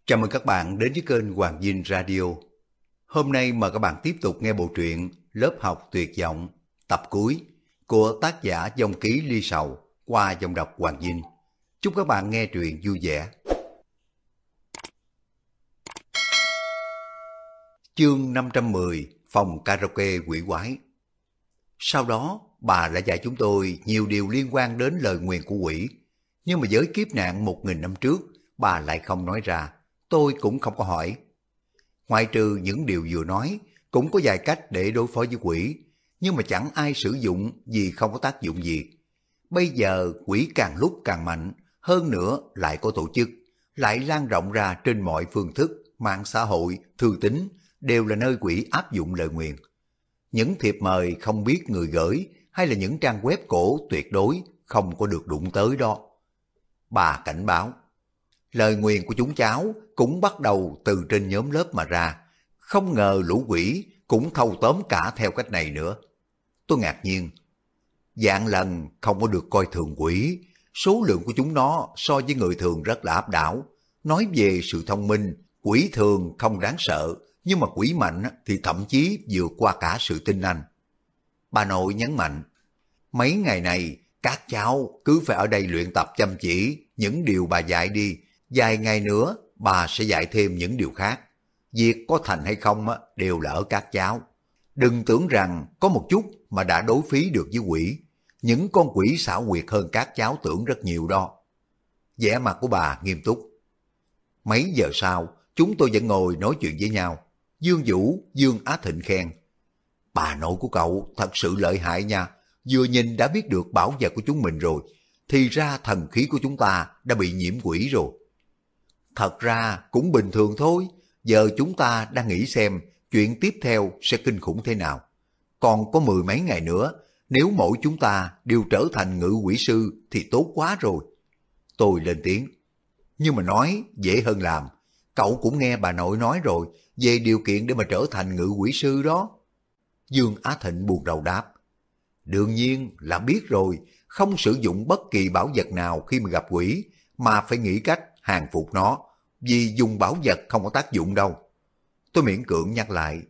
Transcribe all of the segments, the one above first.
Chào mừng các bạn đến với kênh Hoàng Dinh Radio. Hôm nay mời các bạn tiếp tục nghe bộ truyện Lớp học tuyệt vọng tập cuối của tác giả Dòng Ký Ly Sầu qua giọng đọc Hoàng Dinh. Chúc các bạn nghe truyện vui vẻ. Chương 510 Phòng karaoke quỷ quái. Sau đó bà đã dạy chúng tôi nhiều điều liên quan đến lời nguyền của quỷ. Nhưng mà với kiếp nạn 1000 năm trước, bà lại không nói ra. Tôi cũng không có hỏi. Ngoại trừ những điều vừa nói, cũng có vài cách để đối phó với quỷ, nhưng mà chẳng ai sử dụng vì không có tác dụng gì. Bây giờ quỷ càng lúc càng mạnh, hơn nữa lại có tổ chức, lại lan rộng ra trên mọi phương thức, mạng xã hội, thư tín, đều là nơi quỷ áp dụng lời nguyền. Những thiệp mời không biết người gửi hay là những trang web cổ tuyệt đối không có được đụng tới đó. Bà cảnh báo. Lời nguyền của chúng cháu cũng bắt đầu từ trên nhóm lớp mà ra. Không ngờ lũ quỷ cũng thâu tóm cả theo cách này nữa. Tôi ngạc nhiên. Vạn lần không có được coi thường quỷ. Số lượng của chúng nó so với người thường rất là áp đảo. Nói về sự thông minh, quỷ thường không đáng sợ, nhưng mà quỷ mạnh thì thậm chí vượt qua cả sự tinh anh. Bà nội nhấn mạnh. Mấy ngày này các cháu cứ phải ở đây luyện tập chăm chỉ những điều bà dạy đi. Vài ngày nữa bà sẽ dạy thêm những điều khác. Việc có thành hay không đều là ở các cháu. Đừng tưởng rằng có một chút mà đã đối phí được với quỷ. Những con quỷ xảo quyệt hơn các cháu tưởng rất nhiều đó. Vẻ mặt của bà nghiêm túc. Mấy giờ sau chúng tôi vẫn ngồi nói chuyện với nhau. Dương Vũ, Dương Á Thịnh khen. Bà nội của cậu thật sự lợi hại nha. Vừa nhìn đã biết được bảo vật của chúng mình rồi. Thì ra thần khí của chúng ta đã bị nhiễm quỷ rồi. Thật ra cũng bình thường thôi, giờ chúng ta đang nghĩ xem chuyện tiếp theo sẽ kinh khủng thế nào. Còn có 10 mấy ngày nữa, nếu mỗi chúng ta đều trở thành ngự quỷ sư thì tốt quá rồi. Tôi lên tiếng, nhưng mà nói dễ hơn làm, cậu cũng nghe bà nội nói rồi về điều kiện để mà trở thành ngự quỷ sư đó. Dương Á Thịnh buồn rầu đáp, đương nhiên là biết rồi, không sử dụng bất kỳ bảo vật nào khi mà gặp quỷ, mà phải nghĩ cách hàng phục nó, vì dùng bảo vật không có tác dụng đâu. Tôi miễn cưỡng nhắc lại.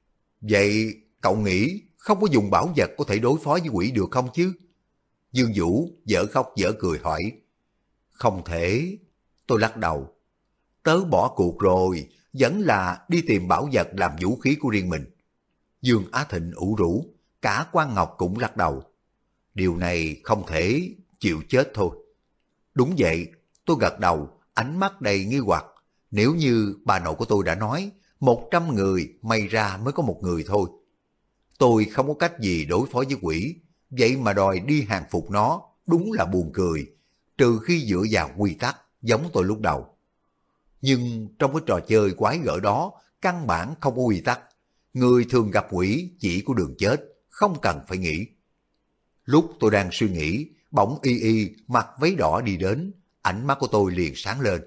Vậy cậu nghĩ không có dùng bảo vật có thể đối phó với quỷ được không chứ? Dương Vũ dở khóc dở cười hỏi. Không thể. Tôi lắc đầu. Tớ bỏ cuộc rồi, vẫn là đi tìm bảo vật làm vũ khí của riêng mình. Dương Á Thịnh ủ rũ, cả Quan Ngọc cũng lắc đầu. Điều này không thể, chịu chết thôi. Đúng vậy, tôi gật đầu, ánh mắt đầy nghi hoặc. Nếu như bà nội của tôi đã nói, 100 người may ra mới có một người thôi. Tôi không có cách gì đối phó với quỷ, vậy mà đòi đi hàng phục nó, đúng là buồn cười, trừ khi dựa vào quy tắc, giống tôi lúc đầu. Nhưng trong cái trò chơi quái gở đó, căn bản không có quy tắc. Người thường gặp quỷ chỉ có đường chết, không cần phải nghĩ. Lúc tôi đang suy nghĩ, bỗng Y Y mặc váy đỏ đi đến, ánh mắt của tôi liền sáng lên.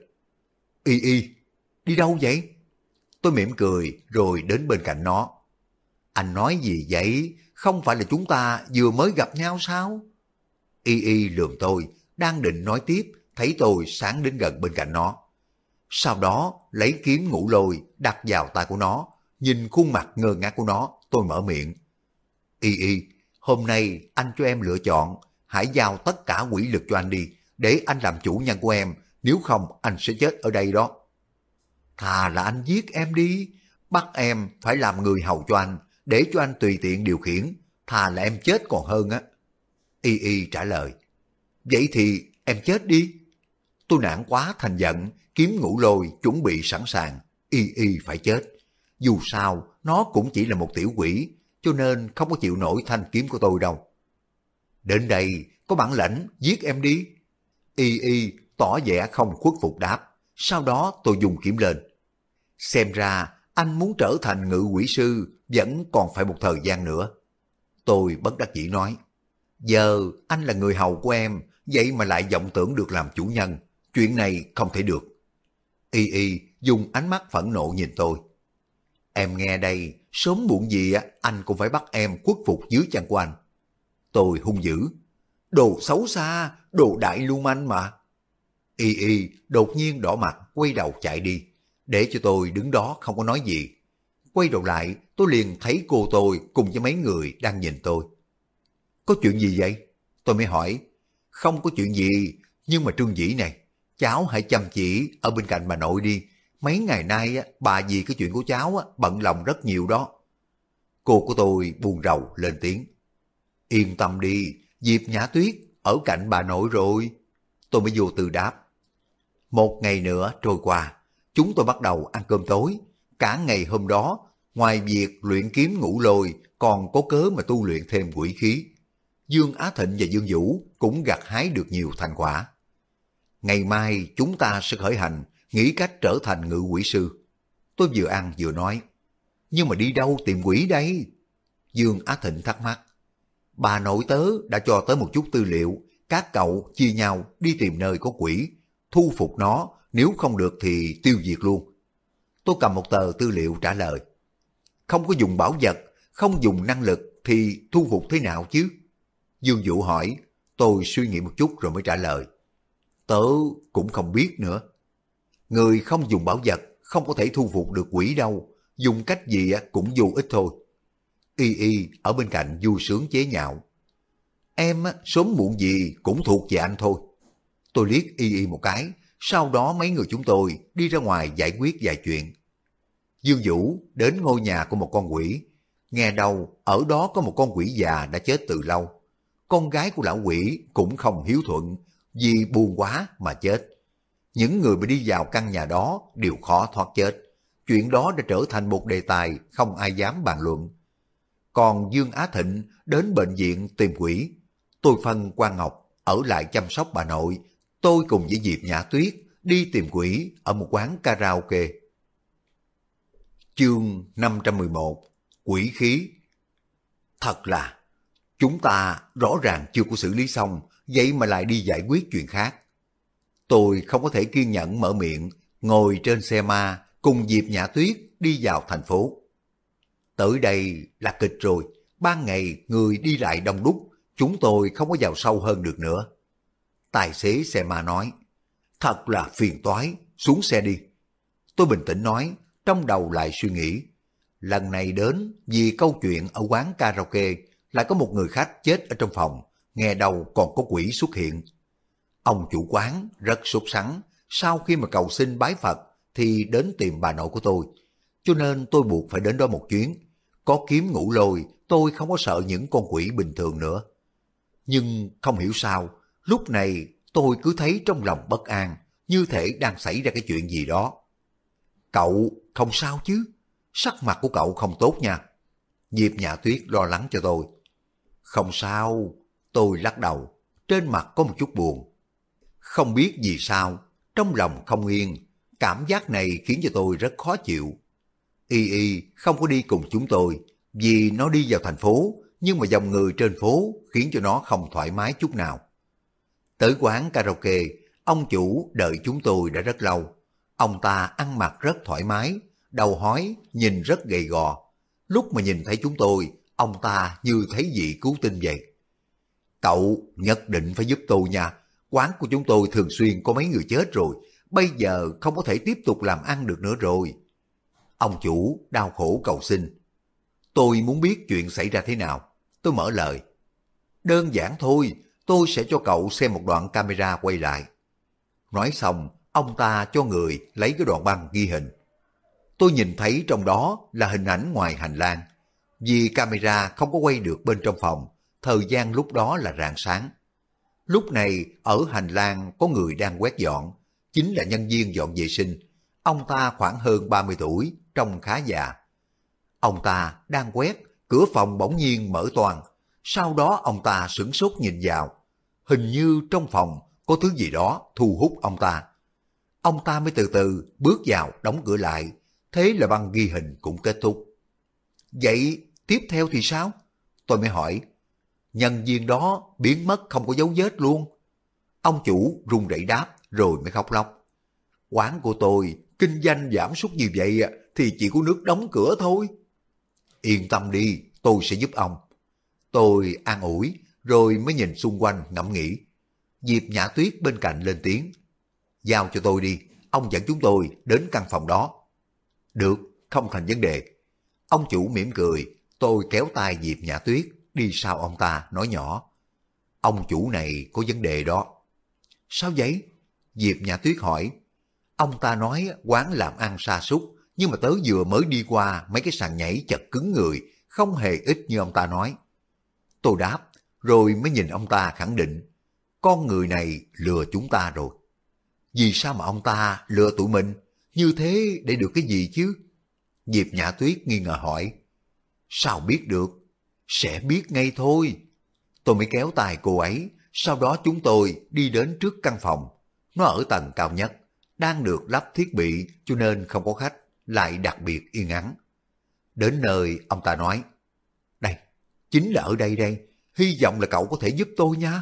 Y Y, đi đâu vậy? Tôi mỉm cười rồi đến bên cạnh nó. Anh nói gì vậy? Không phải là chúng ta vừa mới gặp nhau sao? Y Y lườm tôi, đang định nói tiếp, thấy tôi sáng đến gần bên cạnh nó. Sau đó lấy kiếm ngũ lôi đặt vào tay của nó, nhìn khuôn mặt ngơ ngác của nó, tôi mở miệng. Y Y, hôm nay anh cho em lựa chọn, hãy giao tất cả quỷ lực cho anh đi, để anh làm chủ nhân của em, nếu không anh sẽ chết ở đây đó. Thà là anh giết em đi, bắt em phải làm người hầu cho anh, để cho anh tùy tiện điều khiển, thà là em chết còn hơn á. Y Y trả lời. Vậy thì em chết đi. Tôi nản quá thành giận, kiếm ngũ lôi chuẩn bị sẵn sàng, Y Y phải chết. Dù sao, nó cũng chỉ là một tiểu quỷ, cho nên không có chịu nổi thanh kiếm của tôi đâu. Đến đây, có bản lãnh, giết em đi. Y Y tỏ vẻ không khuất phục đáp, sau đó tôi dùng kiếm lên. Xem ra, anh muốn trở thành ngự quỷ sư, vẫn còn phải một thời gian nữa. Tôi bất đắc dĩ nói, giờ anh là người hầu của em, vậy mà lại vọng tưởng được làm chủ nhân, chuyện này không thể được. Y Y dùng ánh mắt phẫn nộ nhìn tôi. Em nghe đây, sớm muộn gì anh cũng phải bắt em khuất phục dưới chân của anh. Tôi hung dữ. Đồ xấu xa, đồ đại lưu manh mà. Y Y đột nhiên đỏ mặt quay đầu chạy đi. để cho tôi đứng đó không có nói gì. Quay đầu lại, tôi liền thấy cô tôi cùng với mấy người đang nhìn tôi. Có chuyện gì vậy? Tôi mới hỏi. Không có chuyện gì, nhưng mà Trương Dĩ này, cháu hãy chăm chỉ ở bên cạnh bà nội đi. Mấy ngày nay bà vì cái chuyện của cháu bận lòng rất nhiều đó. Cô của tôi buồn rầu lên tiếng. Yên tâm đi, Diệp Nhã Tuyết ở cạnh bà nội rồi. Tôi mới vô tư đáp. Một ngày nữa trôi qua, chúng tôi bắt đầu ăn cơm tối. Cả ngày hôm đó, ngoài việc luyện kiếm ngũ lôi, còn có cớ mà tu luyện thêm quỷ khí. Dương Á Thịnh và Dương Vũ cũng gặt hái được nhiều thành quả. Ngày mai chúng ta sẽ khởi hành, nghĩ cách trở thành ngự quỷ sư. Tôi vừa ăn vừa nói. Nhưng mà đi đâu tìm quỷ đây? Dương Á Thịnh thắc mắc. Bà nội tớ đã cho tới một chút tư liệu, các cậu chia nhau đi tìm nơi có quỷ, thu phục nó, nếu không được thì tiêu diệt luôn. Tôi cầm một tờ tư liệu trả lời. Không có dùng bảo vật, không dùng năng lực thì thu phục thế nào chứ? Dương Vũ hỏi. Tôi suy nghĩ một chút rồi mới trả lời. Tớ cũng không biết nữa. Người không dùng bảo vật không có thể thu phục được quỷ đâu, dùng cách gì cũng vô ích thôi. Y Y ở bên cạnh vui sướng chế nhạo. Em sớm muộn gì cũng thuộc về anh thôi. Tôi liếc Y Y một cái, sau đó mấy người chúng tôi đi ra ngoài giải quyết vài chuyện. Dương Vũ đến ngôi nhà của một con quỷ, nghe đâu ở đó có một con quỷ già đã chết từ lâu. Con gái của lão quỷ cũng không hiếu thuận, vì buồn quá mà chết. Những người bị đi vào căn nhà đó đều khó thoát chết. Chuyện đó đã trở thành một đề tài không ai dám bàn luận. Còn Dương Á Thịnh đến bệnh viện tìm quỷ. Tôi phân Quang Ngọc ở lại chăm sóc bà nội. Tôi cùng với Diệp Nhã Tuyết đi tìm quỷ ở một quán karaoke. Chương 511. Quỷ khí. Thật là, chúng ta rõ ràng chưa có xử lý xong, vậy mà lại đi giải quyết chuyện khác. Tôi không có thể kiên nhẫn mở miệng, ngồi trên xe ma cùng Diệp Nhã Tuyết đi vào thành phố. Tới đây là kịch rồi, ban ngày người đi lại đông đúc, chúng tôi không có vào sâu hơn được nữa. Tài xế xe ma nói, thật là phiền toái, xuống xe đi. Tôi bình tĩnh nói, trong đầu lại suy nghĩ, lần này đến vì câu chuyện ở quán karaoke lại có một người khách chết ở trong phòng, nghe đầu còn có quỷ xuất hiện. Ông chủ quán rất sốt sắng, sau khi mà cầu xin bái Phật thì đến tìm bà nội của tôi, cho nên tôi buộc phải đến đó một chuyến. Có kiếm ngũ lôi, tôi không có sợ những con quỷ bình thường nữa. Nhưng không hiểu sao, lúc này tôi cứ thấy trong lòng bất an, như thể đang xảy ra cái chuyện gì đó. Cậu không sao chứ? Sắc mặt của cậu không tốt nha. Diệp Nhã Tuyết lo lắng cho tôi. Không sao, tôi lắc đầu, trên mặt có một chút buồn. Không biết vì sao, trong lòng không yên, cảm giác này khiến cho tôi rất khó chịu. Y Y không có đi cùng chúng tôi, vì nó đi vào thành phố, nhưng mà dòng người trên phố khiến cho nó không thoải mái chút nào. Tới quán karaoke, ông chủ đợi chúng tôi đã rất lâu. Ông ta ăn mặc rất thoải mái, đầu hói, nhìn rất gầy gò. Lúc mà nhìn thấy chúng tôi, ông ta như thấy vị cứu tinh vậy. Cậu nhất định phải giúp tôi nha, quán của chúng tôi thường xuyên có mấy người chết rồi, bây giờ không có thể tiếp tục làm ăn được nữa rồi. Ông chủ đau khổ cầu xin. Tôi muốn biết chuyện xảy ra thế nào. Tôi mở lời. Đơn giản thôi, tôi sẽ cho cậu xem một đoạn camera quay lại. Nói xong, ông ta cho người lấy cái đoạn băng ghi hình. Tôi nhìn thấy trong đó là hình ảnh ngoài hành lang. Vì camera không có quay được bên trong phòng, thời gian lúc đó là rạng sáng. Lúc này ở hành lang có người đang quét dọn, chính là nhân viên dọn vệ sinh. Ông ta khoảng hơn 30 tuổi, trông khá già. Ông ta đang quét, cửa phòng bỗng nhiên mở toang. Sau đó ông ta sửng sốt nhìn vào. Hình như trong phòng có thứ gì đó thu hút ông ta. Ông ta mới từ từ bước vào đóng cửa lại. Thế là băng ghi hình cũng kết thúc. Vậy tiếp theo thì sao? Tôi mới hỏi. Nhân viên đó biến mất không có dấu vết luôn. Ông chủ run rẩy đáp rồi mới khóc lóc. Quán của tôi kinh doanh giảm sút như vậy thì chỉ có nước đóng cửa thôi. Yên tâm đi, tôi sẽ giúp ông. Tôi an ủi rồi mới nhìn xung quanh ngẫm nghĩ. Diệp Nhã Tuyết bên cạnh lên tiếng. Giao cho tôi đi, ông dẫn chúng tôi đến căn phòng đó. Được, không thành vấn đề. Ông chủ mỉm cười, tôi kéo tay Diệp Nhã Tuyết, đi sau ông ta, nói nhỏ. Ông chủ này có vấn đề đó. Sao vậy? Diệp Nhã Tuyết hỏi. Ông ta nói quán làm ăn sa sút, nhưng mà tớ vừa mới đi qua mấy cái sàn nhảy chật cứng người, không hề ít như ông ta nói. Tôi đáp, rồi mới nhìn ông ta khẳng định, con người này lừa chúng ta rồi. Vì sao mà ông ta lừa tụi mình? Như thế để được cái gì chứ? Diệp Nhã Tuyết nghi ngờ hỏi. Sao biết được? Sẽ biết ngay thôi. Tôi mới kéo tay cô ấy, sau đó chúng tôi đi đến trước căn phòng. Nó ở tầng cao nhất, đang được lắp thiết bị cho nên không có khách, lại đặc biệt yên ắng. Đến nơi ông ta nói, đây, chính là ở đây đây, hy vọng là cậu có thể giúp tôi nha.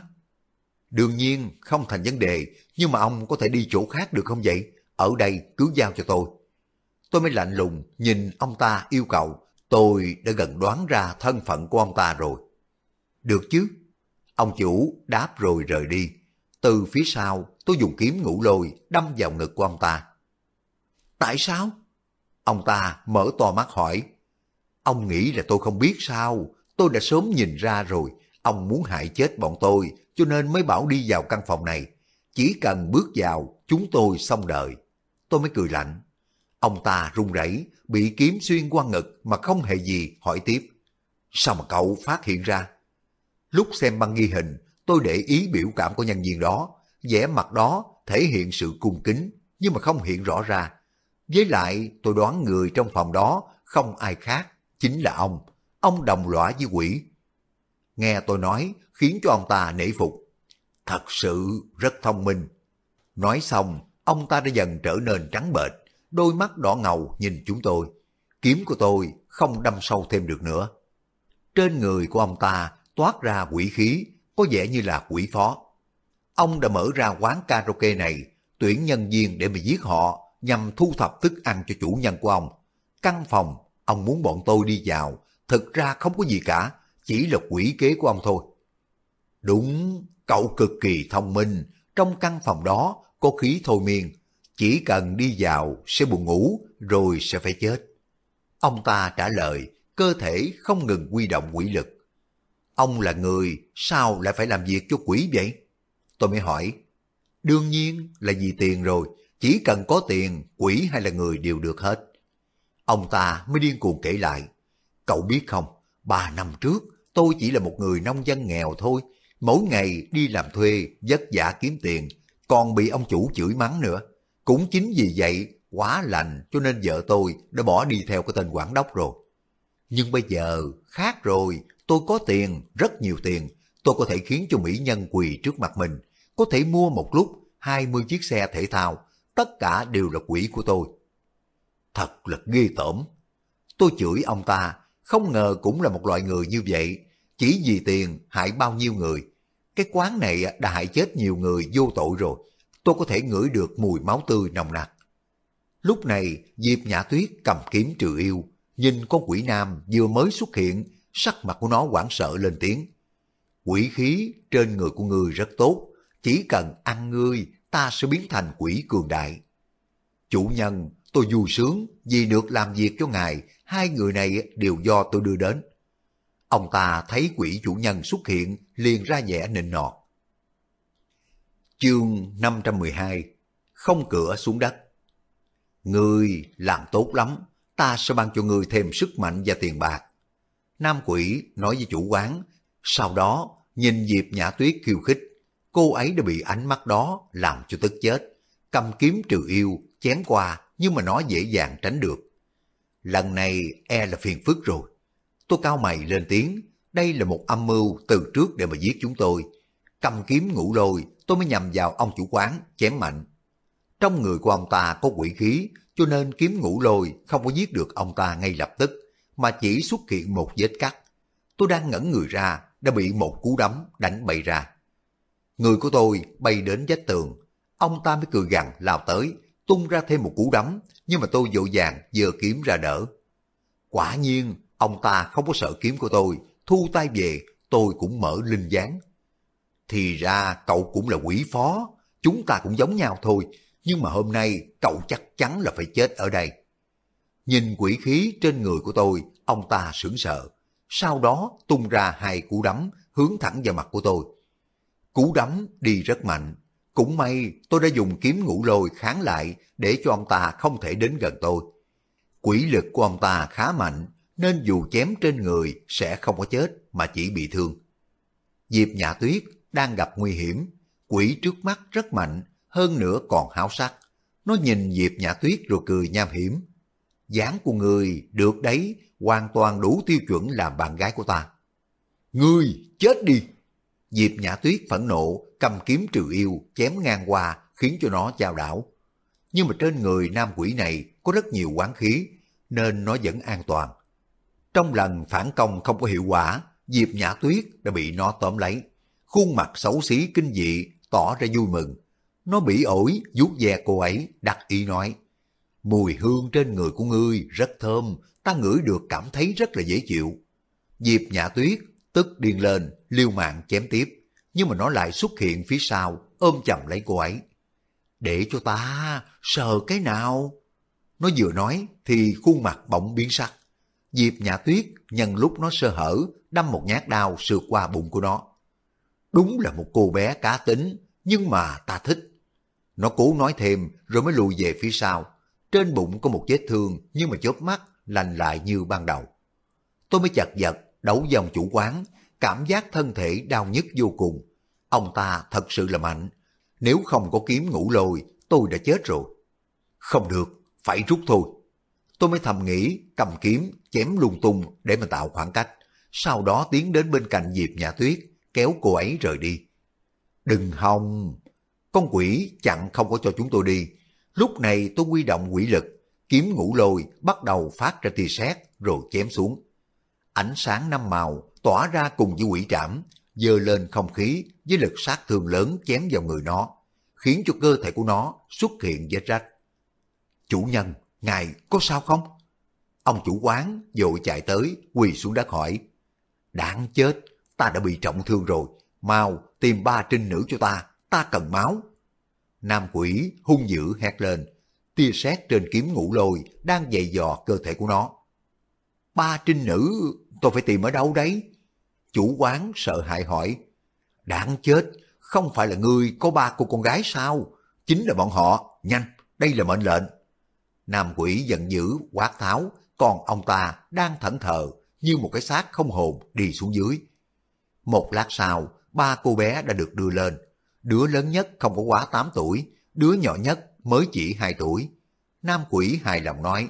Đương nhiên không thành vấn đề, nhưng mà ông có thể đi chỗ khác được không vậy? Ở đây cứ giao cho tôi. Tôi mới lạnh lùng nhìn ông ta yêu cầu, tôi đã gần đoán ra thân phận của ông ta rồi. Được chứ? Ông chủ đáp rồi rời đi. Từ phía sau tôi dùng kiếm ngũ lôi đâm vào ngực của ông ta. Tại sao? Ông ta mở to mắt hỏi. Ông nghĩ là tôi không biết sao? Tôi đã sớm nhìn ra rồi. Ông muốn hại chết bọn tôi cho nên mới bảo đi vào căn phòng này. Chỉ cần bước vào chúng tôi xong đời. Tôi mới cười lạnh. Ông ta run rẩy, bị kiếm xuyên qua ngực mà không hề gì, hỏi tiếp. Sao mà cậu phát hiện ra? Lúc xem băng ghi hình, tôi để ý biểu cảm của nhân viên đó, vẻ mặt đó thể hiện sự cung kính, nhưng mà không hiện rõ ra. Với lại tôi đoán người trong phòng đó không ai khác, chính là ông đồng lõa với quỷ. Nghe tôi nói khiến cho ông ta nể phục. Thật sự rất thông minh. Nói xong, ông ta đã dần trở nên trắng bệch, đôi mắt đỏ ngầu nhìn chúng tôi. Kiếm của tôi không đâm sâu thêm được nữa. Trên người của ông ta toát ra quỷ khí, có vẻ như là quỷ phó. Ông đã mở ra quán karaoke này, tuyển nhân viên để mà giết họ, nhằm thu thập thức ăn cho chủ nhân của ông. Căn phòng, ông muốn bọn tôi đi vào, thực ra không có gì cả, chỉ là quỷ kế của ông thôi. Đúng, cậu cực kỳ thông minh, trong căn phòng đó có khí thôi miên, chỉ cần đi vào sẽ buồn ngủ rồi sẽ phải chết. Ông ta trả lời, cơ thể không ngừng huy động quỷ lực. Ông là người, sao lại phải làm việc cho quỷ vậy? Tôi mới hỏi. Đương nhiên là vì tiền rồi, chỉ cần có tiền, quỷ hay là người đều được hết. Ông ta mới điên cuồng kể lại. Cậu biết không, 3 năm trước, tôi chỉ là một người nông dân nghèo thôi. Mỗi ngày đi làm thuê, vất vả kiếm tiền, còn bị ông chủ chửi mắng nữa. Cũng chính vì vậy, quá lành cho nên vợ tôi đã bỏ đi theo cái tên quản đốc rồi. Nhưng bây giờ, khác rồi, tôi có tiền, rất nhiều tiền. Tôi có thể khiến cho mỹ nhân quỳ trước mặt mình, có thể mua một lúc 20 chiếc xe thể thao, tất cả đều là quỹ của tôi. Thật là ghê tởm. Tôi chửi ông ta, không ngờ cũng là một loại người như vậy, chỉ vì tiền hại bao nhiêu người. Cái quán này đã hại chết nhiều người vô tội rồi, tôi có thể ngửi được mùi máu tươi nồng nặc. Lúc này Diệp Nhã Tuyết cầm kiếm trừ yêu, nhìn con quỷ nam vừa mới xuất hiện, sắc mặt của nó hoảng sợ lên tiếng. Quỷ khí trên người của ngươi rất tốt, chỉ cần ăn ngươi, ta sẽ biến thành quỷ cường đại. Chủ nhân, tôi vui sướng vì được làm việc cho ngài, hai người này đều do tôi đưa đến. Ông ta thấy quỷ chủ nhân xuất hiện, liền ra vẻ nịnh nọt. Chương 512. Không cửa xuống đất. Ngươi làm tốt lắm, ta sẽ ban cho ngươi thêm sức mạnh và tiền bạc. Nam quỷ nói với chủ quán, sau đó nhìn Diệp Nhã Tuyết khiêu khích. Cô ấy đã bị ánh mắt đó làm cho tức chết, cầm kiếm trừ yêu, chém qua nhưng mà nó dễ dàng tránh được. Lần này e là phiền phức rồi. Tôi cau mày lên tiếng, đây là một âm mưu từ trước để mà giết chúng tôi. Cầm kiếm ngũ lôi, tôi mới nhằm vào ông chủ quán, chém mạnh. Trong người của ông ta có quỷ khí, cho nên kiếm ngũ lôi không có giết được ông ta ngay lập tức, mà chỉ xuất hiện một vết cắt. Tôi đang ngẩn người ra, đã bị một cú đấm đánh bay ra. Người của tôi bay đến vách tường, ông ta mới cười gằn lao tới, tung ra thêm một cú đấm, nhưng mà tôi vội vàng giơ kiếm ra đỡ. Quả nhiên, ông ta không có sợ kiếm của tôi, thu tay về, tôi cũng mở linh gián. Thì ra cậu cũng là quỷ phó, chúng ta cũng giống nhau thôi, nhưng mà hôm nay cậu chắc chắn là phải chết ở đây. Nhìn quỷ khí trên người của tôi, ông ta sững sờ. Sau đó tung ra 2 cú đấm hướng thẳng vào mặt của tôi. Cú đấm đi rất mạnh. Cũng may tôi đã dùng kiếm ngũ lôi kháng lại để cho ông ta không thể đến gần tôi. Quỷ lực của ông ta khá mạnh, nên dù chém trên người sẽ không có chết mà chỉ bị thương. Diệp Nhã Tuyết đang gặp nguy hiểm, quỷ trước mắt rất mạnh, hơn nữa còn háo sắc. Nó nhìn Diệp Nhã Tuyết rồi cười nham hiểm. Dáng của người được đấy, hoàn toàn đủ tiêu chuẩn làm bạn gái của ta. Ngươi chết đi! Diệp Nhã Tuyết phẫn nộ, cầm kiếm trừ yêu, chém ngang qua, khiến cho nó chao đảo. Nhưng mà trên người nam quỷ này có rất nhiều oán khí, nên nó vẫn an toàn. Trong lần phản công không có hiệu quả, Diệp Nhã Tuyết đã bị nó tóm lấy. Khuôn mặt xấu xí kinh dị, tỏ ra vui mừng. Nó bỉ ổi, vuốt ve cô ấy, đắc ý nói. Mùi hương trên người của ngươi rất thơm, ta ngửi được cảm thấy rất là dễ chịu. Diệp Nhã Tuyết tức điên lên, liều mạng chém tiếp, nhưng mà nó lại xuất hiện phía sau, ôm chầm lấy cô ấy. Để cho ta sờ cái nào? Nó vừa nói thì khuôn mặt bỗng biến sắc. Diệp Nhã Tuyết nhân lúc nó sơ hở, đâm một nhát đao sượt qua bụng của nó. Đúng là một cô bé cá tính, nhưng mà ta thích. Nó cố nói thêm rồi mới lùi về phía sau. Trên bụng có một vết thương nhưng mà chớp mắt lành lại như ban đầu. Tôi mới chật vật đấu với ông chủ quán, cảm giác thân thể đau nhức vô cùng. Ông ta thật sự là mạnh. Nếu không có kiếm ngũ lôi, tôi đã chết rồi. Không được, phải rút thôi. Tôi mới thầm nghĩ, cầm kiếm, chém lung tung để mà tạo khoảng cách. Sau đó tiến đến bên cạnh Diệp Nhã Tuyết, kéo cô ấy rời đi. Đừng hòng! Con quỷ chặn không có cho chúng tôi đi. Lúc này tôi huy động quỷ lực, kiếm ngũ lôi bắt đầu phát ra tia sét rồi chém xuống. Ánh sáng 5 màu tỏa ra cùng với quỷ trảm, dơ lên không khí với lực sát thương lớn chém vào người nó, khiến cho cơ thể của nó xuất hiện vết rách. Chủ nhân, ngài có sao không? Ông chủ quán vội chạy tới, quỳ xuống đất hỏi. Đáng chết, ta đã bị trọng thương rồi, mau tìm 3 trinh nữ cho ta cần máu. Nam quỷ hung dữ hét lên, tia sét trên kiếm ngũ lôi đang giày dò cơ thể của nó. 3 trinh nữ, tôi phải tìm ở đâu đấy? Chủ quán sợ hãi hỏi. Đáng chết, không phải là ngươi có 3 cô con gái sao? Chính là bọn họ, nhanh, đây là mệnh lệnh. Nam quỷ giận dữ quát tháo, còn ông ta đang thẫn thờ như một cái xác không hồn đi xuống dưới. Một lát sau, 3 cô bé đã được đưa lên. Đứa lớn nhất không có quá 8 tuổi, đứa nhỏ nhất mới chỉ 2 tuổi. Nam quỷ hài lòng nói,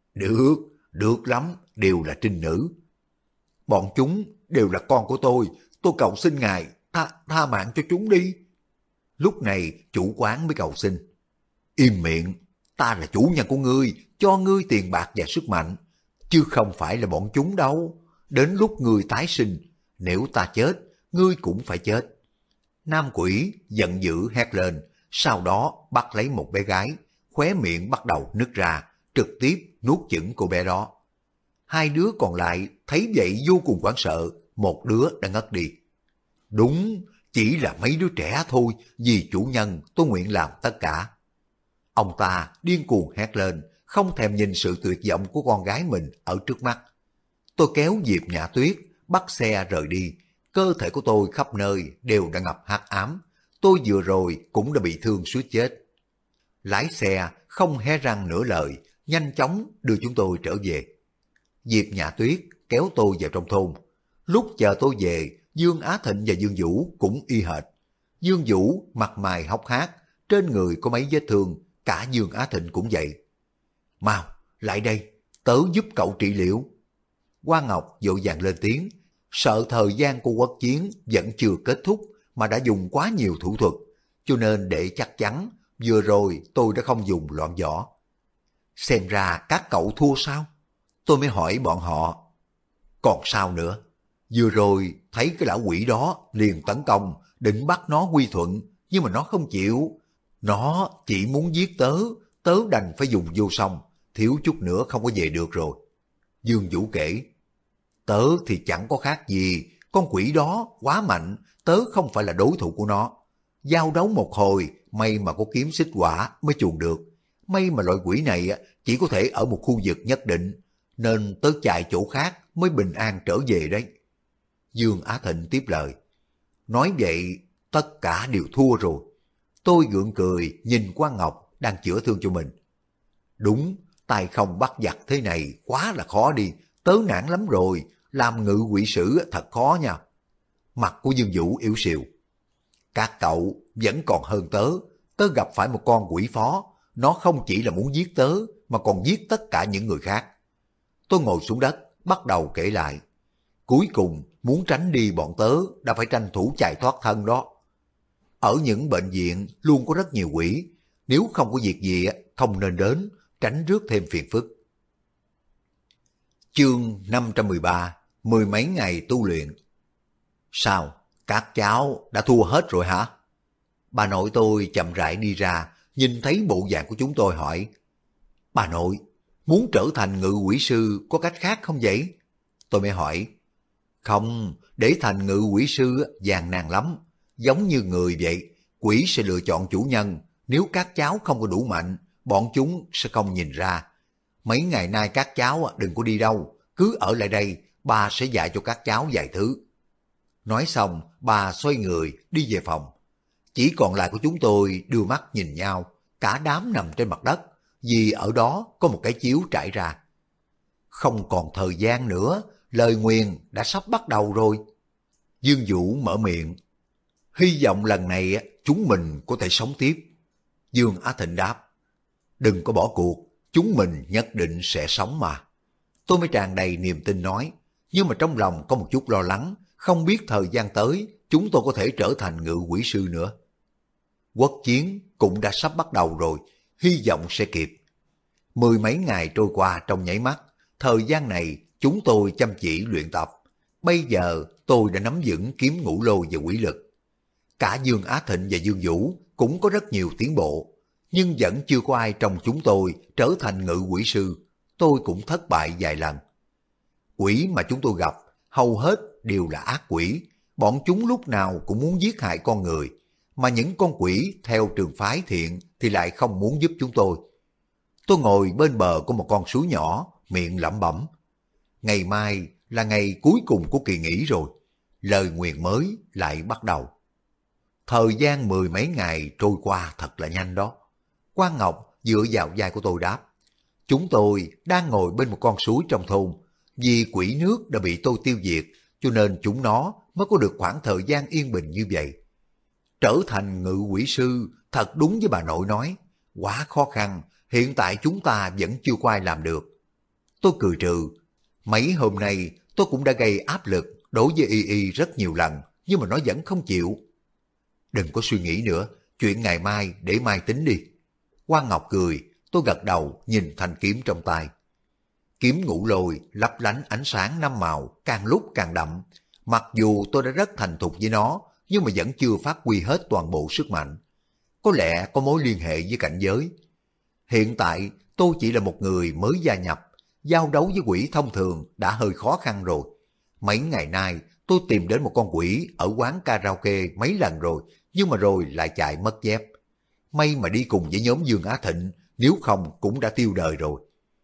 được lắm, đều là trinh nữ. Bọn chúng đều là con của tôi cầu xin ngài, tha mạng cho chúng đi. Lúc này chủ quán mới cầu xin. Im miệng, ta là chủ nhân của ngươi, cho ngươi tiền bạc và sức mạnh, chứ không phải là bọn chúng đâu. Đến lúc ngươi tái sinh, nếu ta chết, ngươi cũng phải chết. Nam quỷ giận dữ hét lên, sau đó bắt lấy một bé gái, khóe miệng bắt đầu nứt ra, trực tiếp nuốt chửng cô bé đó. 2 đứa còn lại thấy vậy vô cùng hoảng sợ, một đứa đã ngất đi. Đúng, chỉ là mấy đứa trẻ thôi, vì chủ nhân tôi nguyện làm tất cả. Ông ta điên cuồng hét lên, không thèm nhìn sự tuyệt vọng của con gái mình ở trước mắt. Tôi kéo Diệp Nhã Tuyết, bắt xe rời đi. Cơ thể của tôi khắp nơi đều đã ngập hắc ám. Tôi vừa rồi cũng đã bị thương suýt chết. Lái xe không hé răng nửa lời, nhanh chóng đưa chúng tôi trở về. Diệp Nhã Tuyết kéo tôi vào trong thôn. Lúc chờ tôi về, Dương Á Thịnh và Dương Vũ cũng y hệt. Dương Vũ mặt mày hốc hác, trên người có mấy vết thương, cả Dương Á Thịnh cũng vậy. Mau, lại đây, tớ giúp cậu trị liệu. Hoa Ngọc vội vàng lên tiếng, sợ thời gian của quốc chiến vẫn chưa kết thúc mà đã dùng quá nhiều thủ thuật, cho nên để chắc chắn, vừa rồi tôi đã không dùng loạn võ. Xem ra các cậu thua sao? Tôi mới hỏi bọn họ. Còn sao nữa? Vừa rồi thấy cái lão quỷ đó liền tấn công, định bắt nó quy thuận, nhưng mà nó không chịu. Nó chỉ muốn giết tớ, tớ đành phải dùng vô song, thiếu chút nữa không có về được rồi. Dương Vũ kể, tớ thì chẳng có khác gì, con quỷ đó quá mạnh, tớ không phải là đối thủ của nó. Giao đấu một hồi, may mà có kiếm xích quả mới chuồn được. may mà loại quỷ này chỉ có thể ở một khu vực nhất định, nên tớ chạy chỗ khác mới bình an trở về đấy. Dương Á Thịnh tiếp lời. Nói vậy, tất cả đều thua rồi. Tôi gượng cười nhìn Quan Ngọc đang chữa thương cho mình. Đúng, tay không bắt giặc thế này quá là khó đi, tớ nản lắm rồi, làm ngự quỷ sử thật khó nha. Mặt của Dương Vũ yếu xìu. Các cậu vẫn còn hơn tớ, tớ gặp phải một con quỷ phó, nó không chỉ là muốn giết tớ mà còn giết tất cả những người khác. Tôi ngồi xuống đất, bắt đầu kể lại. Cuối cùng muốn tránh đi bọn tớ đã phải tranh thủ chạy thoát thân đó. Ở những bệnh viện luôn có rất nhiều quỷ, nếu không có việc gì không nên đến, tránh rước thêm phiền phức. Chương 513, mười mấy ngày tu luyện. Sao, các cháu đã thua hết rồi hả? Bà nội tôi chậm rãi đi ra, nhìn thấy bộ dạng của chúng tôi hỏi. Bà nội, muốn trở thành ngự quỷ sư có cách khác không vậy? Tôi mới hỏi. Không, để thành ngự quỷ sư gian nan lắm. Giống như người vậy, quỷ sẽ lựa chọn chủ nhân. Nếu các cháu không có đủ mạnh, bọn chúng sẽ không nhìn ra. Mấy ngày nay các cháu đừng có đi đâu, cứ ở lại đây, bà sẽ dạy cho các cháu vài thứ. Nói xong, bà xoay người đi về phòng. Chỉ còn lại của chúng tôi đưa mắt nhìn nhau, cả đám nằm trên mặt đất, vì ở đó có một cái chiếu trải ra. Không còn thời gian nữa, lời nguyền đã sắp bắt đầu rồi. Dương Vũ mở miệng. Hy vọng lần này chúng mình có thể sống tiếp. Dương Á Thịnh đáp. Đừng có bỏ cuộc, chúng mình nhất định sẽ sống mà. Tôi mới tràn đầy niềm tin nói, nhưng mà trong lòng có một chút lo lắng, không biết thời gian tới chúng tôi có thể trở thành ngự quỷ sư nữa. Quốc chiến cũng đã sắp bắt đầu rồi, hy vọng sẽ kịp. Mười mấy ngày trôi qua trong nháy mắt, thời gian này chúng tôi chăm chỉ luyện tập. Bây giờ tôi đã nắm vững kiếm ngũ lôi và quỷ lực. Cả Dương Á Thịnh và Dương Vũ cũng có rất nhiều tiến bộ, nhưng vẫn chưa có ai trong chúng tôi trở thành ngự quỷ sư. Tôi cũng thất bại vài lần. Quỷ mà chúng tôi gặp hầu hết đều là ác quỷ, bọn chúng lúc nào cũng muốn giết hại con người, mà những con quỷ theo trường phái thiện thì lại không muốn giúp chúng tôi. Tôi ngồi bên bờ của một con suối nhỏ, miệng lẩm bẩm. Ngày mai là ngày cuối cùng của kỳ nghỉ rồi, lời nguyền mới lại bắt đầu. Thời gian mười mấy ngày trôi qua thật là nhanh đó. Quan Ngọc dựa vào vai của tôi đáp. Chúng tôi đang ngồi bên một con suối trong thôn, vì quỷ nước đã bị tôi tiêu diệt, cho nên chúng nó mới có được khoảng thời gian yên bình như vậy. Trở thành ngự quỷ sư thật đúng với bà nội nói, quá khó khăn, hiện tại chúng ta vẫn chưa có ai làm được. Tôi cười trừ, mấy hôm nay tôi cũng đã gây áp lực đối với Y Y rất nhiều lần, nhưng mà nó vẫn không chịu. Đừng có suy nghĩ nữa, chuyện ngày mai để mai tính đi. Quan Ngọc cười, tôi gật đầu nhìn thanh kiếm trong tay. Kiếm ngũ lôi lấp lánh ánh sáng năm màu càng lúc càng đậm. Mặc dù tôi đã rất thành thục với nó, nhưng mà vẫn chưa phát huy hết toàn bộ sức mạnh. Có lẽ có mối liên hệ với cảnh giới. Hiện tại tôi chỉ là một người mới gia nhập, giao đấu với quỷ thông thường đã hơi khó khăn rồi. Mấy ngày nay tôi tìm đến một con quỷ ở quán karaoke mấy lần rồi, nhưng mà rồi lại chạy mất dép. May mà đi cùng với nhóm Dương Á Thịnh, nếu không cũng đã tiêu đời rồi.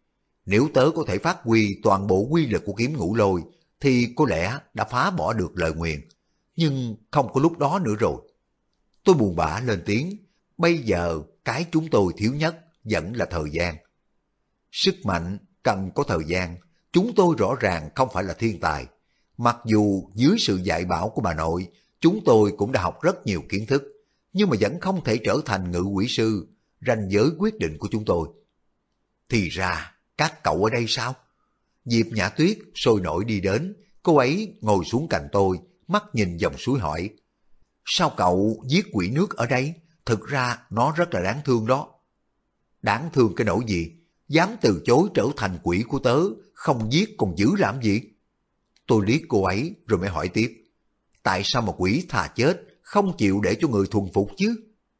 Nếu tớ có thể phát huy toàn bộ quy lực của kiếm ngũ lôi, thì có lẽ đã phá bỏ được lời nguyền. Nhưng không có lúc đó nữa rồi. Tôi buồn bã lên tiếng, bây giờ cái chúng tôi thiếu nhất vẫn là thời gian. Sức mạnh cần có thời gian, chúng tôi rõ ràng không phải là thiên tài. Mặc dù dưới sự dạy bảo của bà nội, chúng tôi cũng đã học rất nhiều kiến thức, nhưng mà vẫn không thể trở thành ngự quỷ sư, ranh giới quyết định của chúng tôi. Thì ra, các cậu ở đây sao? Diệp Nhã Tuyết sôi nổi đi đến, cô ấy ngồi xuống cạnh tôi, mắt nhìn dòng suối hỏi. Sao cậu giết quỷ nước ở đây? Thực ra nó rất là đáng thương đó. Đáng thương cái nỗi gì? Dám từ chối trở thành quỷ của tớ, không giết còn giữ làm gì? Tôi liếc cô ấy rồi mới hỏi tiếp. Tại sao mà quỷ thà chết, không chịu để cho người thuần phục chứ?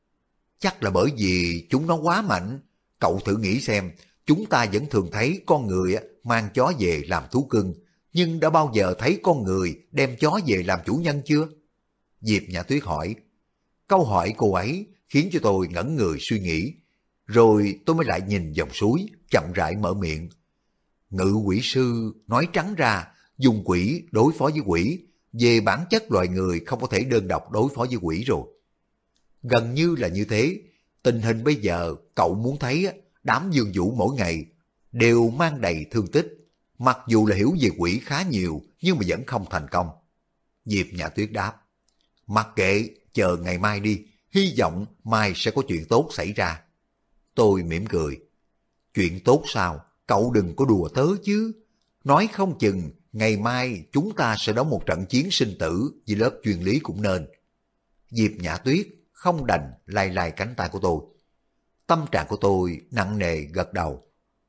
Chắc là bởi vì chúng nó quá mạnh. Cậu thử nghĩ xem, chúng ta vẫn thường thấy con người mang chó về làm thú cưng, nhưng đã bao giờ thấy con người đem chó về làm chủ nhân chưa? Diệp Nhã Tuyết hỏi. Câu hỏi cô ấy khiến cho tôi ngẩn người suy nghĩ. Rồi tôi mới lại nhìn dòng suối, chậm rãi mở miệng. Ngự quỷ sư nói trắng ra, dùng quỷ đối phó với quỷ, về bản chất loài người không có thể đơn độc đối phó với quỷ rồi. Gần như là như thế, tình hình bây giờ cậu muốn thấy đám Dương Vũ mỗi ngày đều mang đầy thương tích, mặc dù là hiểu về quỷ khá nhiều nhưng mà vẫn không thành công. Diệp Nhã Tuyết đáp, mặc kệ, chờ ngày mai đi, hy vọng mai sẽ có chuyện tốt xảy ra. Tôi mỉm cười, chuyện tốt sao, cậu đừng có đùa tớ chứ, nói không chừng ngày mai chúng ta sẽ đóng một trận chiến sinh tử với lớp chuyên lý cũng nên. Diệp Nhã Tuyết không đành lay lay cánh tay của tôi. Tâm trạng của tôi nặng nề gật đầu.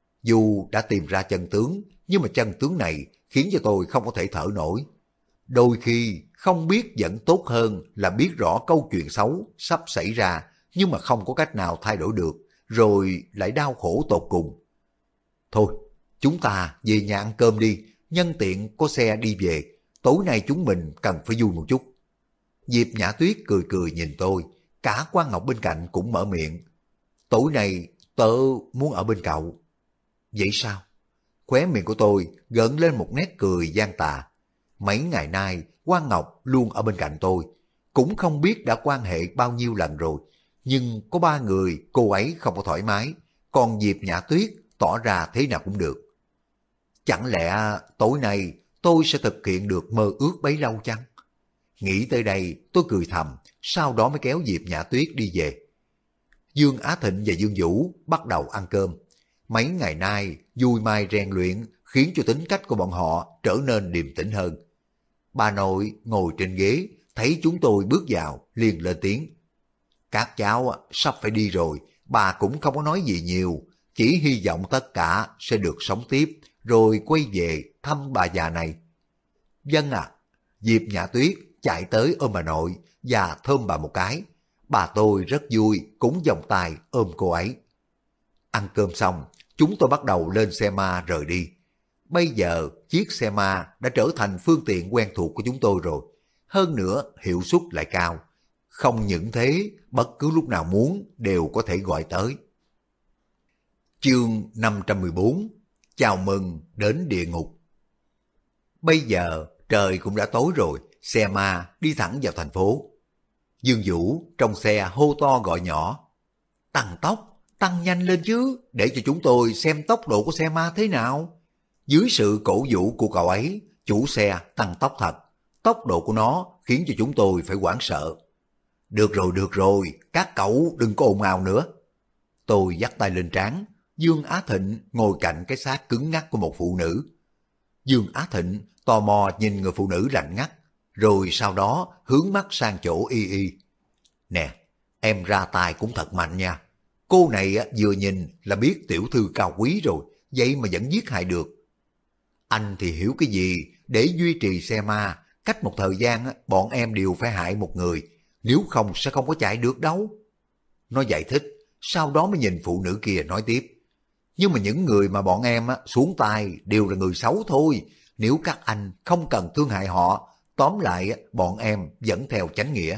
Dù đã tìm ra chân tướng, nhưng mà chân tướng này khiến cho tôi không có thể thở nổi. Đôi khi không biết vẫn tốt hơn là biết rõ câu chuyện xấu sắp xảy ra, nhưng mà không có cách nào thay đổi được, rồi lại đau khổ tột cùng. Thôi, chúng ta về nhà ăn cơm đi, nhân tiện có xe đi về, tối nay chúng mình cần phải vui một chút. Diệp Nhã Tuyết cười cười nhìn tôi, cả Quan Ngọc bên cạnh cũng mở miệng. Tối nay tớ muốn ở bên cậu. Vậy sao? Khóe miệng của tôi gợn lên một nét cười gian tà. Mấy ngày nay Quan Ngọc luôn ở bên cạnh tôi, cũng không biết đã quan hệ bao nhiêu lần rồi, nhưng có 3 người cô ấy không có thoải mái, còn Diệp Nhã Tuyết tỏ ra thế nào cũng được. Chẳng lẽ tối nay tôi sẽ thực hiện được mơ ước bấy lâu chăng? Nghĩ tới đây tôi cười thầm, sau đó mới kéo Diệp Nhã Tuyết đi về. Dương Á Thịnh và Dương Vũ bắt đầu ăn cơm. Mấy ngày nay vui mai rèn luyện khiến cho tính cách của bọn họ trở nên điềm tĩnh hơn. Bà nội ngồi trên ghế, thấy chúng tôi bước vào, liền lên tiếng. Các cháu sắp phải đi rồi, bà cũng không có nói gì nhiều, chỉ hy vọng tất cả sẽ được sống tiếp, rồi quay về thăm bà già này. Vâng ạ. Diệp Nhã Tuyết chạy tới ôm bà nội và thơm bà một cái. Bà tôi rất vui, cũng vòng tay ôm cô ấy. Ăn cơm xong, chúng tôi bắt đầu lên xe ma rời đi. Bây giờ, chiếc xe ma đã trở thành phương tiện quen thuộc của chúng tôi rồi. Hơn nữa, hiệu suất lại cao. Không những thế, bất cứ lúc nào muốn đều có thể gọi tới. Chương 514. Chào mừng đến địa ngục. Bây giờ, trời cũng đã tối rồi, xe ma đi thẳng vào thành phố. Dương Vũ trong xe hô to gọi nhỏ. Tăng tốc, tăng nhanh lên chứ, để cho chúng tôi xem tốc độ của xe ma thế nào. Dưới sự cổ vũ của cậu ấy, chủ xe tăng tốc thật. Tốc độ của nó khiến cho chúng tôi phải hoảng sợ. Được rồi, các cậu đừng có ồn ào nữa. Tôi dắt tay lên trán, Dương Á Thịnh ngồi cạnh cái xác cứng ngắc của một phụ nữ. Dương Á Thịnh tò mò nhìn người phụ nữ lạnh ngắt, rồi sau đó hướng mắt sang chỗ Y Y. Nè, em ra tay cũng thật mạnh nha. Cô này vừa nhìn là biết tiểu thư cao quý rồi, vậy mà vẫn giết hại được. Anh thì hiểu cái gì, để duy trì xe ma, cách một thời gian bọn em đều phải hại một người, nếu không sẽ không có chạy được đâu. Nó giải thích, sau đó mới nhìn phụ nữ kia nói tiếp. Nhưng mà những người mà bọn em xuống tay đều là người xấu thôi, nếu các anh không cần thương hại họ, tóm lại bọn em vẫn theo chánh nghĩa.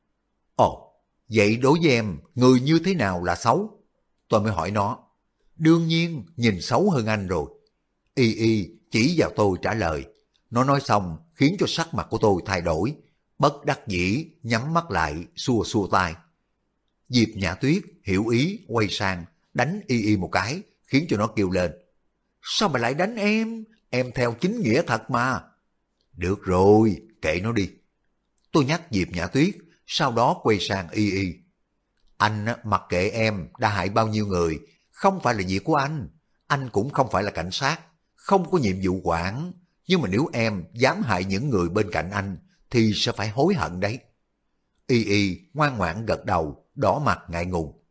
Ồ, vậy đối với em, người như thế nào là xấu? Tôi mới hỏi nó. Đương nhiên, nhìn xấu hơn anh rồi. Y Y chỉ vào tôi trả lời. Nó nói xong khiến cho sắc mặt của tôi thay đổi, bất đắc dĩ nhắm mắt lại xua xua tay. Diệp Nhã Tuyết hiểu ý quay sang đánh Y Y một cái, khiến cho nó kêu lên. Sao mà lại đánh em? Em theo chính nghĩa thật mà. Được rồi, kệ nó đi. Tôi nhắc Diệp Nhã Tuyết, sau đó quay sang Y Y. Anh mặc kệ em đã hại bao nhiêu người, không phải là việc của anh. Anh cũng không phải là cảnh sát, không có nhiệm vụ quản. Nhưng mà nếu em dám hại những người bên cạnh anh, thì sẽ phải hối hận đấy. Y Y ngoan ngoãn gật đầu, đỏ mặt ngại ngùng.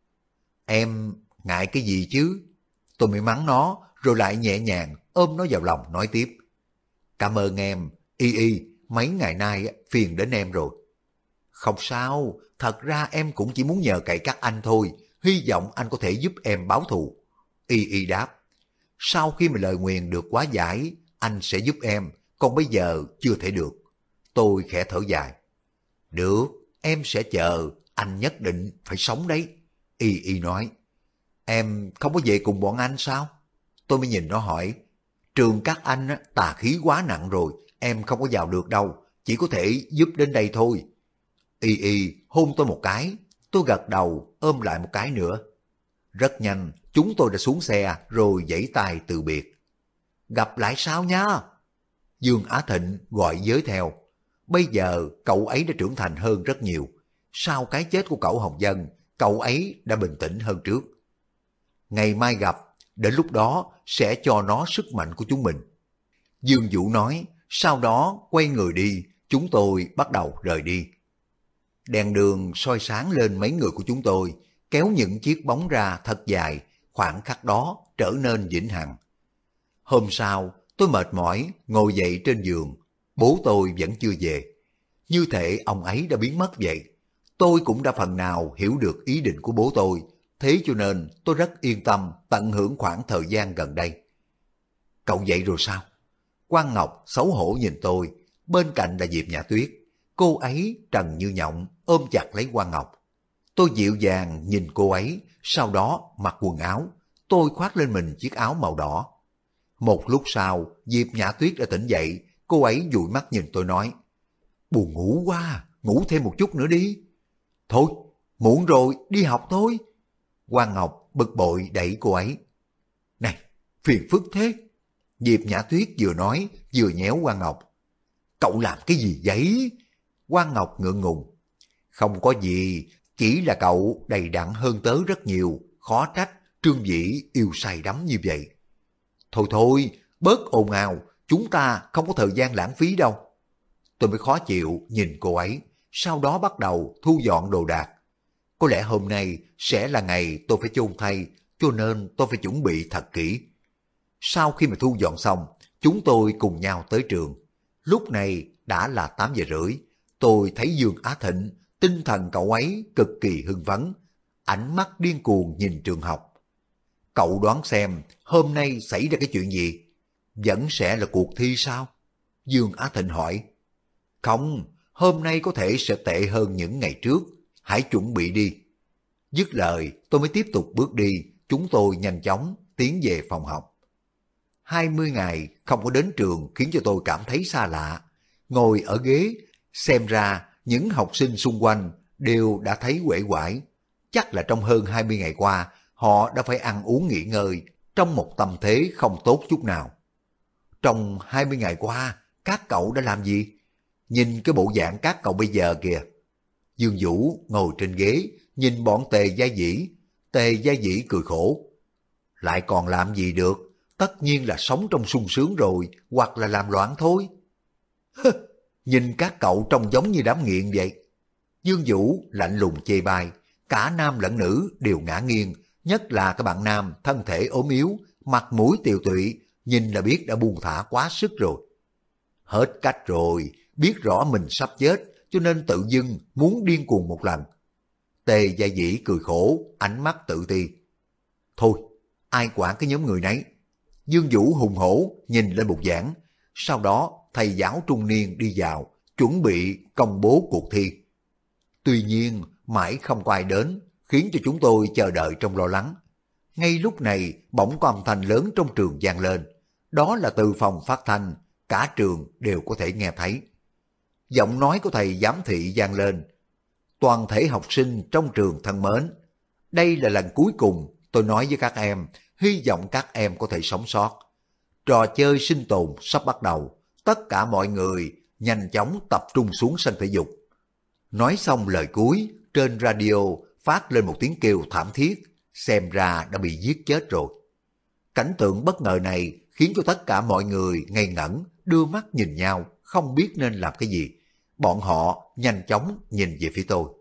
Em ngại cái gì chứ? Tôi mới mắng nó, rồi lại nhẹ nhàng ôm nó vào lòng nói tiếp. Cảm ơn em, Y Y, mấy ngày nay phiền đến em rồi. Không sao, thật ra em cũng chỉ muốn nhờ cậy các anh thôi, hy vọng anh có thể giúp em báo thù. Y Y đáp. Sau khi mà lời nguyền được hóa giải, anh sẽ giúp em, còn bây giờ chưa thể được. Tôi khẽ thở dài. Được, em sẽ chờ, anh nhất định phải sống đấy. Y Y nói. Em không có về cùng bọn anh sao? Tôi mới nhìn nó hỏi. Trường các anh tà khí quá nặng rồi, em không có vào được đâu, chỉ có thể giúp đến đây thôi. Y Y hôn tôi một cái, tôi gật đầu ôm lại một cái nữa. Rất nhanh, chúng tôi đã xuống xe rồi giãy tay từ biệt. Gặp lại sau nha. Dương Á Thịnh gọi giới theo. Bây giờ cậu ấy đã trưởng thành hơn rất nhiều. Sau cái chết của cậu Hồng Dân, cậu ấy đã bình tĩnh hơn trước. Ngày mai gặp, đến lúc đó sẽ cho nó sức mạnh của chúng mình. Dương Vũ nói, sau đó quay người đi, chúng tôi bắt đầu rời đi. Đèn đường soi sáng lên mấy người của chúng tôi, kéo những chiếc bóng ra thật dài, khoảng khắc đó trở nên vĩnh hằng. Hôm sau, tôi mệt mỏi, ngồi dậy trên giường, bố tôi vẫn chưa về. Như thể ông ấy đã biến mất vậy. Tôi cũng đã phần nào hiểu được ý định của bố tôi, thế cho nên tôi rất yên tâm tận hưởng khoảng thời gian gần đây. Cậu dậy rồi sao? Quang Ngọc xấu hổ nhìn tôi, bên cạnh là Diệp Nhã Tuyết. Cô ấy trần như nhộng ôm chặt lấy Quang Ngọc. Tôi dịu dàng nhìn cô ấy, sau đó mặc quần áo. Tôi khoác lên mình chiếc áo màu đỏ. Một lúc sau, Diệp Nhã Tuyết đã tỉnh dậy, cô ấy dụi mắt nhìn tôi nói, buồn ngủ quá, ngủ thêm một chút nữa đi. Thôi, muộn rồi, đi học thôi. Quang Ngọc bực bội đẩy cô ấy. Này, phiền phức thế. Diệp Nhã Tuyết vừa nói vừa nhéo Quang Ngọc. Cậu làm cái gì vậy? Quang Ngọc ngượng ngùng. Không có gì, chỉ là cậu đầy đặn hơn tớ rất nhiều, khó trách Trương Vĩ yêu say đắm như vậy. Thôi thôi, bớt ồn ào, chúng ta không có thời gian lãng phí đâu. Tôi mới khó chịu nhìn cô ấy, sau đó bắt đầu thu dọn đồ đạc. Có lẽ hôm nay sẽ là ngày tôi phải chôn thây, cho nên tôi phải chuẩn bị thật kỹ. Sau khi mà thu dọn xong, chúng tôi cùng nhau tới trường. Lúc này đã là 8 giờ rưỡi, tôi thấy Dương Á Thịnh, tinh thần cậu ấy cực kỳ hưng phấn, ánh mắt điên cuồng nhìn trường học. Cậu đoán xem hôm nay xảy ra cái chuyện gì? Vẫn sẽ là cuộc thi sao? Dương Á Thịnh hỏi. Không, hôm nay có thể sẽ tệ hơn những ngày trước, hãy chuẩn bị đi. Dứt lời, tôi mới tiếp tục bước đi, chúng tôi nhanh chóng tiến về phòng học. 20 ngày không có đến trường khiến cho tôi cảm thấy xa lạ. Ngồi ở ghế, xem ra những học sinh xung quanh đều đã thấy uể oải. Chắc là trong hơn 20 ngày qua, họ đã phải ăn uống nghỉ ngơi trong một tâm thế không tốt chút nào. Trong 20 ngày qua, các cậu đã làm gì? Nhìn cái bộ dạng các cậu bây giờ kìa. Dương Vũ ngồi trên ghế, nhìn bọn Tề Gia Dĩ. Tề Gia Dĩ cười khổ. Lại còn làm gì được? Tất nhiên là sống trong sung sướng rồi, hoặc là làm loạn thôi. Nhìn các cậu trông giống như đám nghiện vậy. Dương Vũ lạnh lùng chê bai, cả nam lẫn nữ đều ngã nghiêng, nhất là các bạn nam thân thể ốm yếu, mặt mũi tiều tụy, nhìn là biết đã buông thả quá sức rồi. Hết cách rồi, biết rõ mình sắp chết, cho nên tự dưng muốn điên cuồng một lần. Tề Gia Dĩ cười khổ, ánh mắt tự ti. Thôi, ai quản cái nhóm người nấy. Dương Vũ hùng hổ nhìn lên bục giảng, sau đó thầy giáo trung niên đi vào, chuẩn bị công bố cuộc thi. Tuy nhiên, mãi không có ai đến, khiến cho chúng tôi chờ đợi trong lo lắng. Ngay lúc này, bỗng có âm thanh lớn trong trường vang lên. Đó là từ phòng phát thanh, cả trường đều có thể nghe thấy. Giọng nói của thầy giám thị vang lên. Toàn thể học sinh trong trường thân mến, đây là lần cuối cùng tôi nói với các em, hy vọng các em có thể sống sót. Trò chơi sinh tồn sắp bắt đầu, tất cả mọi người nhanh chóng tập trung xuống sân thể dục. Nói xong lời cuối, trên radio phát lên một tiếng kêu thảm thiết, xem ra đã bị giết chết rồi. Cảnh tượng bất ngờ này khiến cho tất cả mọi người ngây ngẩn, đưa mắt nhìn nhau, không biết nên làm cái gì. Bọn họ nhanh chóng nhìn về phía tôi.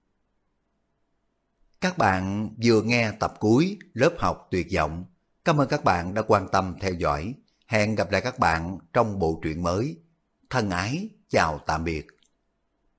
Các bạn vừa nghe tập cuối lớp học tuyệt vọng. Cảm ơn các bạn đã quan tâm theo dõi. Hẹn gặp lại các bạn trong bộ truyện mới. Thân ái, chào tạm biệt.